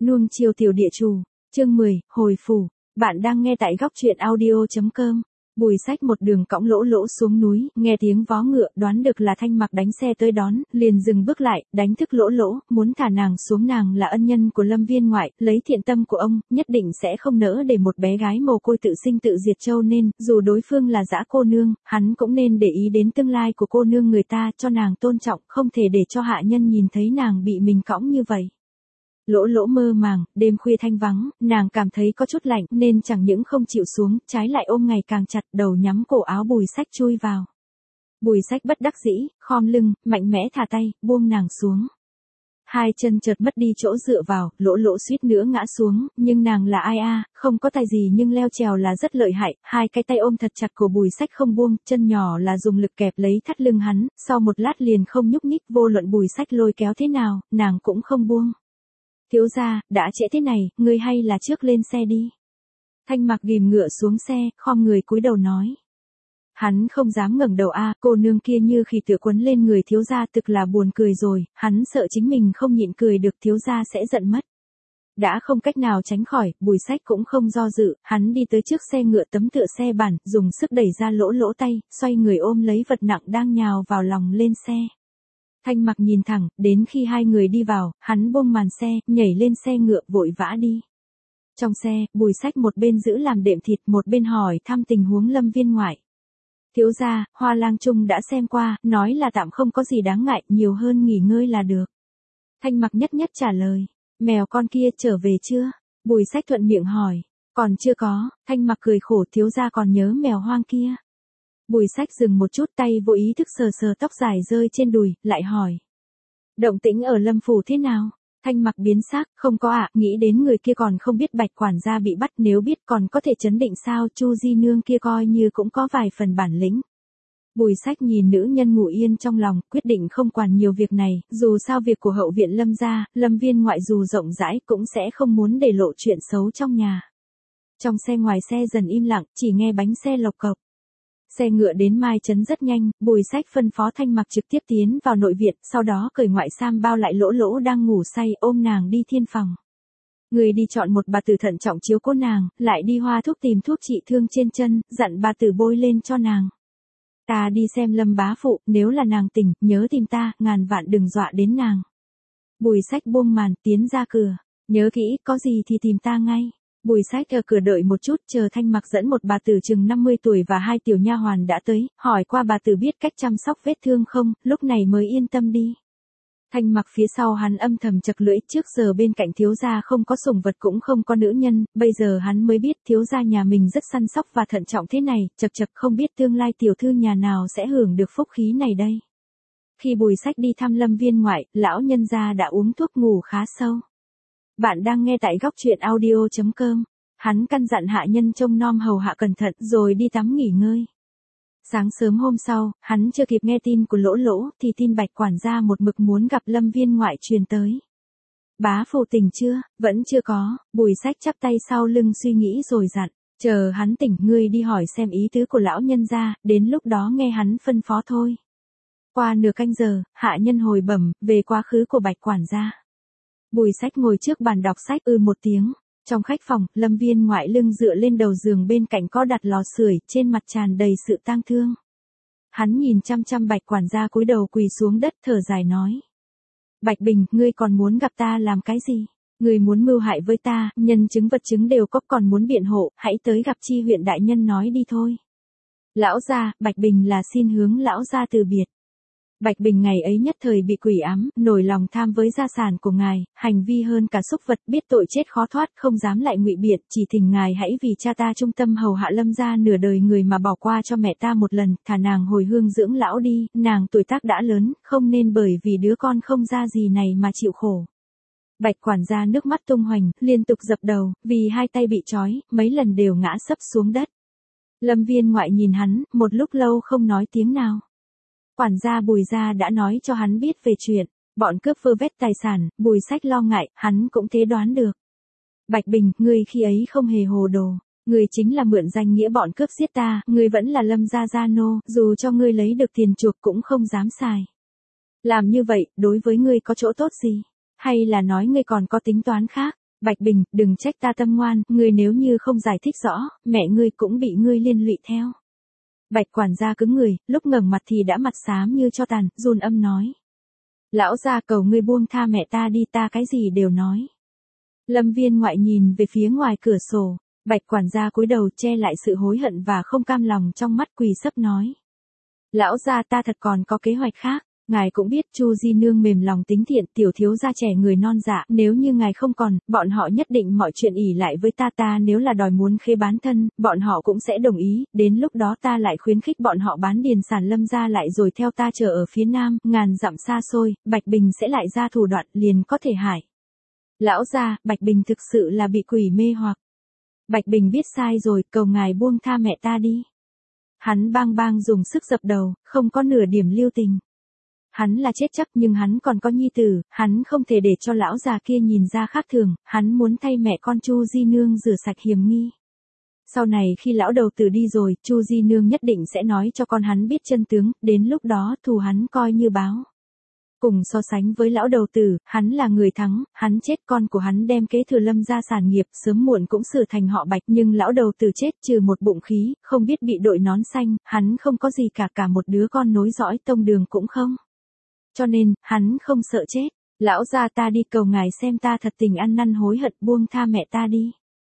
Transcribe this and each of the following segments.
Nuông chiều tiểu địa chủ, chương 10, hồi phủ, bạn đang nghe tại góc truyện audio.com. Bùi Sách một đường cõng lỗ lỗ xuống núi, nghe tiếng vó ngựa, đoán được là Thanh Mặc đánh xe tới đón, liền dừng bước lại, đánh thức lỗ lỗ, muốn thả nàng xuống. Nàng là ân nhân của Lâm Viên ngoại, lấy thiện tâm của ông, nhất định sẽ không nỡ để một bé gái mồ côi tự sinh tự diệt, cho nên, dù đối phương là dã cô nương, hắn cũng nên để ý đến tương lai của cô nương người ta, cho nàng tôn trọng, không thể để cho hạ nhân nhìn thấy nàng bị mình cõng như vậy. Lỗ lỗ mơ màng, đêm khuya thanh vắng, nàng cảm thấy có chút lạnh nên chẳng những không chịu xuống, trái lại ôm ngày càng chặt, đầu nhắm cổ áo Bùi Sách chui vào. Bùi Sách bất đắc dĩ, khom lưng, mạnh mẽ thả tay, buông nàng xuống. Hai chân chợt mất đi chỗ dựa vào, lỗ lỗ suýt nữa ngã xuống, nhưng nàng là ai a, không có tài gì nhưng leo trèo là rất lợi hại, hai cái tay ôm thật chặt của Bùi Sách không buông, chân nhỏ là dùng lực kẹp lấy thắt lưng hắn, sau một lát liền không nhúc nhích, vô luận Bùi Sách lôi kéo thế nào, nàng cũng không buông. Thiếu gia, đã trễ thế này, ngươi hay là trước lên xe đi. Thanh Mặc ghìm ngựa xuống xe, khom người cúi đầu nói. Hắn không dám ngẩng đầu cô nương kia như khỉ tựa quấn lên người thiếu gia, thực là buồn cười rồi, hắn sợ chính mình không nhịn cười được, thiếu gia sẽ giận mất. Đã không cách nào tránh khỏi, Bùi Sách cũng không do dự, hắn đi tới trước xe ngựa tấm tựa xe bản, dùng sức đẩy ra lỗ lỗ tay, xoay người ôm lấy vật nặng đang nhào vào lòng lên xe. Thanh Mặc nhìn thẳng, đến khi hai người đi vào, hắn buông màn xe, nhảy lên xe ngựa vội vã đi. Trong xe, Bùi Sách một bên giữ làm đệm thịt, một bên hỏi thăm tình huống Lâm Viên ngoại. Thiếu gia, Hoa Lang Trung đã xem qua, nói là tạm không có gì đáng ngại, nhiều hơn nghỉ ngơi là được. Thanh Mặc nhất nhất trả lời. Mèo con kia trở về chưa? Bùi Sách thuận miệng hỏi. Còn chưa có. Thanh Mặc cười khổ, thiếu gia còn nhớ mèo hoang kia. Bùi Sách dừng một chút, tay vô ý thức sờ sờ tóc dài rơi trên đùi, lại hỏi. Động tĩnh ở Lâm phủ thế nào? Thanh Mặc biến sắc, không có nghĩ đến người kia còn không biết Bạch quản gia bị bắt, nếu biết còn có thể chấn định sao, Chu Di nương kia coi như cũng có vài phần bản lĩnh. Bùi Sách nhìn nữ nhân ngủ yên trong lòng, quyết định không quản nhiều việc này, dù sao việc của hậu viện Lâm gia, Lâm Viên ngoại dù rộng rãi cũng sẽ không muốn để lộ chuyện xấu trong nhà. Trong xe ngoài xe dần im lặng, chỉ nghe bánh xe lộc cộc. Xe ngựa đến Mai Trấn rất nhanh, Bùi Sách phân phó Thanh Mặc trực tiếp tiến vào nội viện, sau đó cởi ngoại sam bao lại lỗ lỗ đang ngủ say, ôm nàng đi thiên phòng. Người đi chọn một bà tử thận trọng chiếu cố nàng, lại đi hoa thuốc tìm thuốc trị thương trên chân, dặn bà tử bôi lên cho nàng. Ta đi xem Lâm bá phụ, nếu là nàng tỉnh, nhớ tìm ta, ngàn vạn đừng dọa đến nàng. Bùi Sách buông màn, tiến ra cửa, nhớ kỹ, có gì thì tìm ta ngay. Bùi Sách ở cửa đợi một chút, chờ Thanh Mặc dẫn một bà tử chừng 50 tuổi và hai tiểu nha hoàn đã tới, hỏi qua bà tử biết cách chăm sóc vết thương không, lúc này mới yên tâm đi. Thanh Mặc phía sau hắn âm thầm chật lưỡi, trước giờ bên cạnh thiếu gia không có sủng vật cũng không có nữ nhân, bây giờ hắn mới biết thiếu gia nhà mình rất săn sóc và thận trọng thế này, chật chật không biết tương lai tiểu thư nhà nào sẽ hưởng được phúc khí này đây. Khi Bùi Sách đi thăm Lâm Viên ngoại, lão nhân gia đã uống thuốc ngủ khá sâu. Bạn đang nghe tại góc truyện audio.com. Hắn căn dặn hạ nhân trông nom hầu hạ cẩn thận rồi đi tắm nghỉ ngơi. Sáng sớm hôm sau, hắn chưa kịp nghe tin của lỗ lỗ thì tin Bạch quản gia một mực muốn gặp Lâm Viên ngoại truyền tới. Bá phụ tỉnh chưa? Vẫn chưa có. Bùi Sách chắp tay sau lưng suy nghĩ rồi dặn. Chờ hắn tỉnh ngươi đi hỏi xem ý tứ của lão nhân gia, đến lúc đó nghe hắn phân phó thôi. Qua nửa canh giờ, hạ nhân hồi bẩm về quá khứ của Bạch quản gia. Bùi Sách ngồi trước bàn đọc sách một tiếng. Trong khách phòng, Lâm Viên ngoại lưng dựa lên đầu giường, bên cạnh có đặt lò sưởi, trên mặt tràn đầy sự tang thương. Hắn nhìn chăm chăm Bạch quản gia cúi đầu quỳ xuống đất thở dài nói. Bạch Bình, ngươi còn muốn gặp ta làm cái gì? Ngươi muốn mưu hại với ta, nhân chứng vật chứng đều có, còn muốn biện hộ, hãy tới gặp Chi huyện đại nhân nói đi thôi. Lão gia, Bạch Bình là xin hướng lão gia từ biệt. Bạch Bình ngày ấy nhất thời bị quỷ ám, nổi lòng tham với gia sản của ngài, hành vi hơn cả súc vật, biết tội chết khó thoát, không dám lại ngụy biện, chỉ thỉnh ngài hãy vì cha ta trung tâm hầu hạ Lâm gia nửa đời người mà bỏ qua cho mẹ ta một lần, thả nàng hồi hương dưỡng lão đi, nàng tuổi tác đã lớn, không nên bởi vì đứa con không ra gì này mà chịu khổ. Bạch quản gia nước mắt tung hoành, liên tục dập đầu, vì hai tay bị trói, mấy lần đều ngã sấp xuống đất. Lâm Viên ngoại nhìn hắn, một lúc lâu không nói tiếng nào. Quản gia Bùi gia đã nói cho hắn biết về chuyện, bọn cướp vơ vét tài sản, Bùi Sách lo ngại, hắn cũng thế đoán được. Bạch Bình, ngươi khi ấy không hề hồ đồ, ngươi chính là mượn danh nghĩa bọn cướp giết ta, ngươi vẫn là Lâm gia gia nô, dù cho ngươi lấy được tiền chuộc cũng không dám xài. Làm như vậy, đối với ngươi có chỗ tốt gì? Hay là nói ngươi còn có tính toán khác? Bạch Bình, đừng trách ta tâm ngoan, ngươi nếu như không giải thích rõ, mẹ ngươi cũng bị ngươi liên lụy theo. Bạch quản gia cứng người, lúc ngẩng mặt thì đã mặt xám như tro tàn, run âm nói. Lão gia cầu ngươi buông tha mẹ ta đi, ta cái gì đều nói. Lâm Viên Ngoại nhìn về phía ngoài cửa sổ, Bạch quản gia cúi đầu che lại sự hối hận và không cam lòng trong mắt, quỳ sấp nói. Lão gia, ta thật còn có kế hoạch khác. Ngài cũng biết Chu Di Nương mềm lòng tính thiện, tiểu thiếu gia trẻ người non dạ, nếu như ngài không còn, bọn họ nhất định mọi chuyện ỷ lại với ta nếu là đòi muốn khế bán thân, bọn họ cũng sẽ đồng ý, đến lúc đó ta lại khuyến khích bọn họ bán điền sản Lâm gia lại rồi theo ta chờ ở phía nam, ngàn dặm xa xôi, Bạch Bình sẽ lại ra thủ đoạn liền có thể hại. Lão gia, Bạch Bình thực sự là bị quỷ mê hoặc. Bạch Bình biết sai rồi, cầu ngài buông tha mẹ ta đi. Hắn bang bang dùng sức dập đầu, không có nửa điểm lưu tình. Hắn là chết chắc nhưng hắn còn có nhi tử, hắn không thể để cho lão già kia nhìn ra khác thường, hắn muốn thay mẹ con Chu Di Nương rửa sạch hiểm nghi. Sau này khi lão đầu tử đi rồi, Chu Di Nương nhất định sẽ nói cho con hắn biết chân tướng, đến lúc đó thù hắn coi như báo. Cùng so sánh với lão đầu tử, hắn là người thắng, hắn chết con của hắn đem kế thừa Lâm gia sản nghiệp, sớm muộn cũng sửa thành họ Bạch, nhưng lão đầu tử chết trừ một bụng khí, không biết bị đội nón xanh, hắn không có gì cả một đứa con nối dõi tông đường cũng không. Cho nên, hắn không sợ chết. Lão gia, ta đi cầu ngài xem ta thật tình ăn năn hối hận, buông tha mẹ ta đi.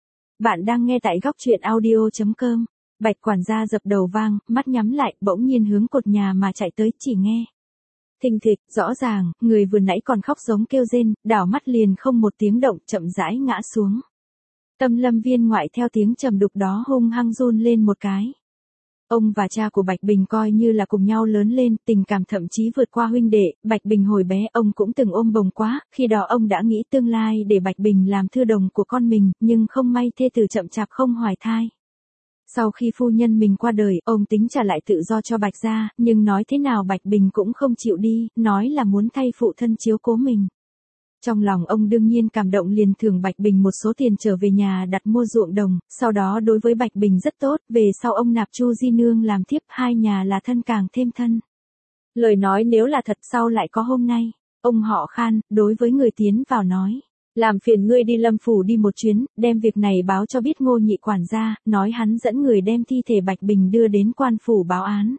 Bạn đang nghe tại góc truyện audio.com. Bạch quản gia dập đầu vang, mắt nhắm lại, bỗng nhiên hướng cột nhà mà chạy tới, chỉ nghe. Thình thịch, rõ ràng, người vừa nãy còn khóc giống kêu rên, đảo mắt liền không một tiếng động, chậm rãi ngã xuống. Tâm Lâm Viên Ngoại theo tiếng trầm đục đó hung hăng run lên một cái. Ông và cha của Bạch Bình coi như là cùng nhau lớn lên, tình cảm thậm chí vượt qua huynh đệ, Bạch Bình hồi bé ông cũng từng ôm bồng quá, khi đó ông đã nghĩ tương lai để Bạch Bình làm thư đồng của con mình, nhưng không may thê tử chậm chạp không hoài thai. Sau khi phu nhân mình qua đời, ông tính trả lại tự do cho Bạch gia, nhưng nói thế nào Bạch Bình cũng không chịu đi, nói là muốn thay phụ thân chiếu cố mình. Trong lòng ông đương nhiên cảm động, liền thưởng Bạch Bình một số tiền trở về nhà đặt mua ruộng đồng, sau đó đối với Bạch Bình rất tốt, về sau ông nạp Chu Di Nương làm thiếp, hai nhà là thân càng thêm thân. Lời nói nếu là thật sau lại có hôm nay, ông họ Khan, đối với người tiến vào nói. Làm phiền ngươi đi Lâm phủ đi một chuyến, đem việc này báo cho biết Ngô nhị quản gia, nói hắn dẫn người đem thi thể Bạch Bình đưa đến quan phủ báo án.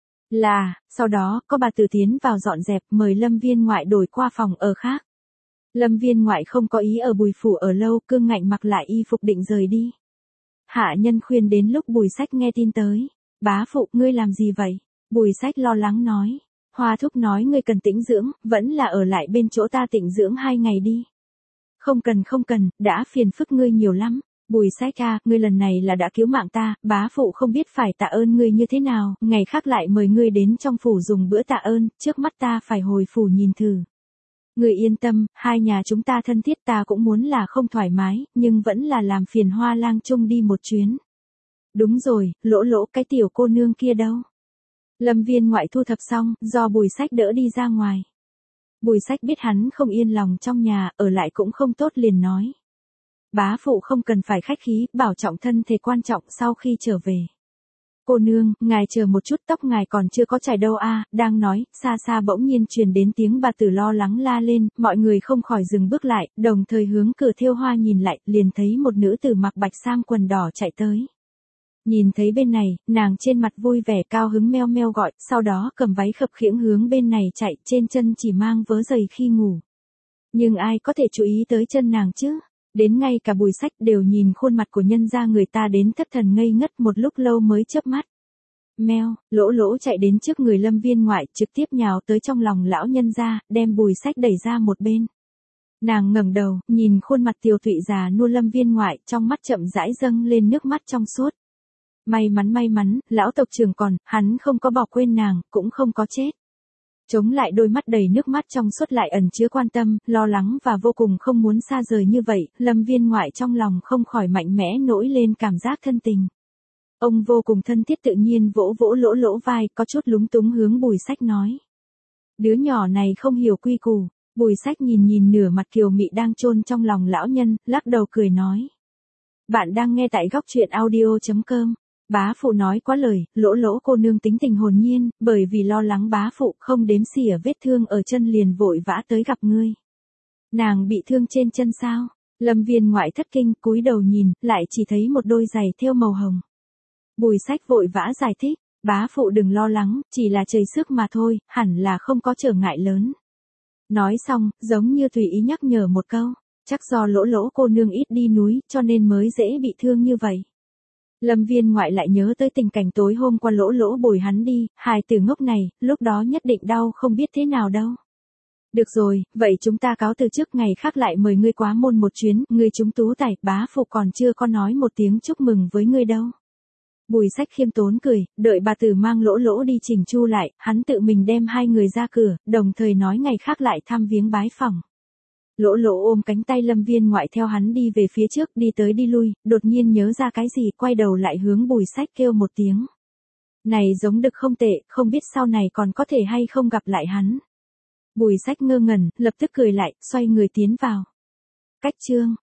Sau đó, có bà tử tiến vào dọn dẹp, mời Lâm Viên Ngoại đổi qua phòng ở khác. Lâm Viên Ngoại không có ý ở Bùi phủ ở lâu, cương ngạnh mặc lại y phục định rời đi. Hạ nhân khuyên đến lúc Bùi Sách nghe tin tới. Bá phụ, ngươi làm gì vậy? Bùi Sách lo lắng nói. Hoa thúc nói ngươi cần tĩnh dưỡng, vẫn là ở lại bên chỗ ta tĩnh dưỡng 2 ngày đi. Không cần, đã phiền phức ngươi nhiều lắm. Bùi Sách ca, ngươi lần này là đã cứu mạng ta, bá phụ không biết phải tạ ơn ngươi như thế nào, ngày khác lại mời ngươi đến trong phủ dùng bữa tạ ơn, trước mắt ta phải hồi phủ nhìn thử. Ngươi yên tâm, hai nhà chúng ta thân thiết, ta cũng muốn là không thoải mái, nhưng vẫn là làm phiền Hoa lang chung đi một chuyến. Đúng rồi, Lỗ cái tiểu cô nương kia đâu? Lâm Viên Ngoại thu thập xong, do Bùi Sách đỡ đi ra ngoài. Bùi Sách biết hắn không yên lòng trong nhà, ở lại cũng không tốt liền nói. Bá phụ không cần phải khách khí, bảo trọng thân thể quan trọng sau khi trở về. Cô nương, ngài chờ một chút, tóc ngài còn chưa có chải đâu a. Đang nói, xa xa bỗng nhiên truyền đến tiếng bà tử lo lắng la lên, mọi người không khỏi dừng bước lại, đồng thời hướng cửa thêu hoa nhìn lại, liền thấy một nữ tử mặc bạch sam quần đỏ chạy tới. Nhìn thấy bên này, nàng trên mặt vui vẻ cao hứng meo meo gọi, sau đó cầm váy khập khiễng hướng bên này chạy, trên chân chỉ mang vớ giày khi ngủ. Nhưng ai có thể chú ý tới chân nàng chứ? Đến ngay cả Bùi Sách đều nhìn khuôn mặt của nhân gia người ta đến thất thần ngây ngất một lúc lâu mới chớp mắt. Meo, Lỗ chạy đến trước người Lâm Viên Ngoại, trực tiếp nhào tới trong lòng lão nhân gia, đem Bùi Sách đẩy ra một bên. Nàng ngẩng đầu, nhìn khuôn mặt tiều tụy già nua Lâm Viên Ngoại, trong mắt chậm rãi dâng lên nước mắt trong suốt. May mắn, lão tộc trưởng còn, hắn không có bỏ quên nàng, cũng không có chết. Chống lại đôi mắt đầy nước mắt trong suốt lại ẩn chứa quan tâm, lo lắng và vô cùng không muốn xa rời như vậy, Lâm Viên Ngoại trong lòng không khỏi mạnh mẽ nổi lên cảm giác thân tình. Ông vô cùng thân thiết tự nhiên vỗ Lỗ vai, có chút lúng túng hướng Bùi Sách nói. Đứa nhỏ này không hiểu quy củ. Bùi Sách nhìn nửa mặt kiều mị đang chôn trong lòng lão nhân, lắc đầu cười nói. Bạn đang nghe tại góc truyện audio.com. Bá phụ nói quá lời, Lỗ cô nương tính tình hồn nhiên, bởi vì lo lắng bá phụ không đếm xỉa vết thương ở chân liền vội vã tới gặp ngươi. Nàng bị thương trên chân sao? Lâm Viên Ngoại thất kinh, cúi đầu nhìn, lại chỉ thấy một đôi giày thêu màu hồng. Bùi Sách vội vã giải thích, bá phụ đừng lo lắng, chỉ là trời sức mà thôi, hẳn là không có trở ngại lớn. Nói xong, giống như tùy ý nhắc nhở một câu, chắc do Lỗ Lỗ cô nương ít đi núi, cho nên mới dễ bị thương như vậy. Lâm Viên Ngoại lại nhớ tới tình cảnh tối hôm qua Lỗ Lỗ bồi hắn đi, hài tử ngốc này, lúc đó nhất định đau không biết thế nào đâu. Được rồi, vậy chúng ta cáo từ trước, ngày khác lại mời ngươi quá môn một chuyến, ngươi chúng tú tài, bá phụ còn chưa có nói một tiếng chúc mừng với ngươi đâu. Bùi Sách khiêm tốn cười, đợi bà tử mang Lỗ Lỗ đi chỉnh chu lại, hắn tự mình đem hai người ra cửa, đồng thời nói ngày khác lại thăm viếng bái phỏng. Lỗ Lỗ ôm cánh tay Lâm Viên Ngoại theo hắn đi về phía trước, đi tới đi lui, đột nhiên nhớ ra cái gì, quay đầu lại hướng Bùi Sách kêu một tiếng. Này giống đực không tệ, không biết sau này còn có thể hay không gặp lại hắn. Bùi Sách ngơ ngẩn, lập tức cười lại, xoay người tiến vào. Cách chương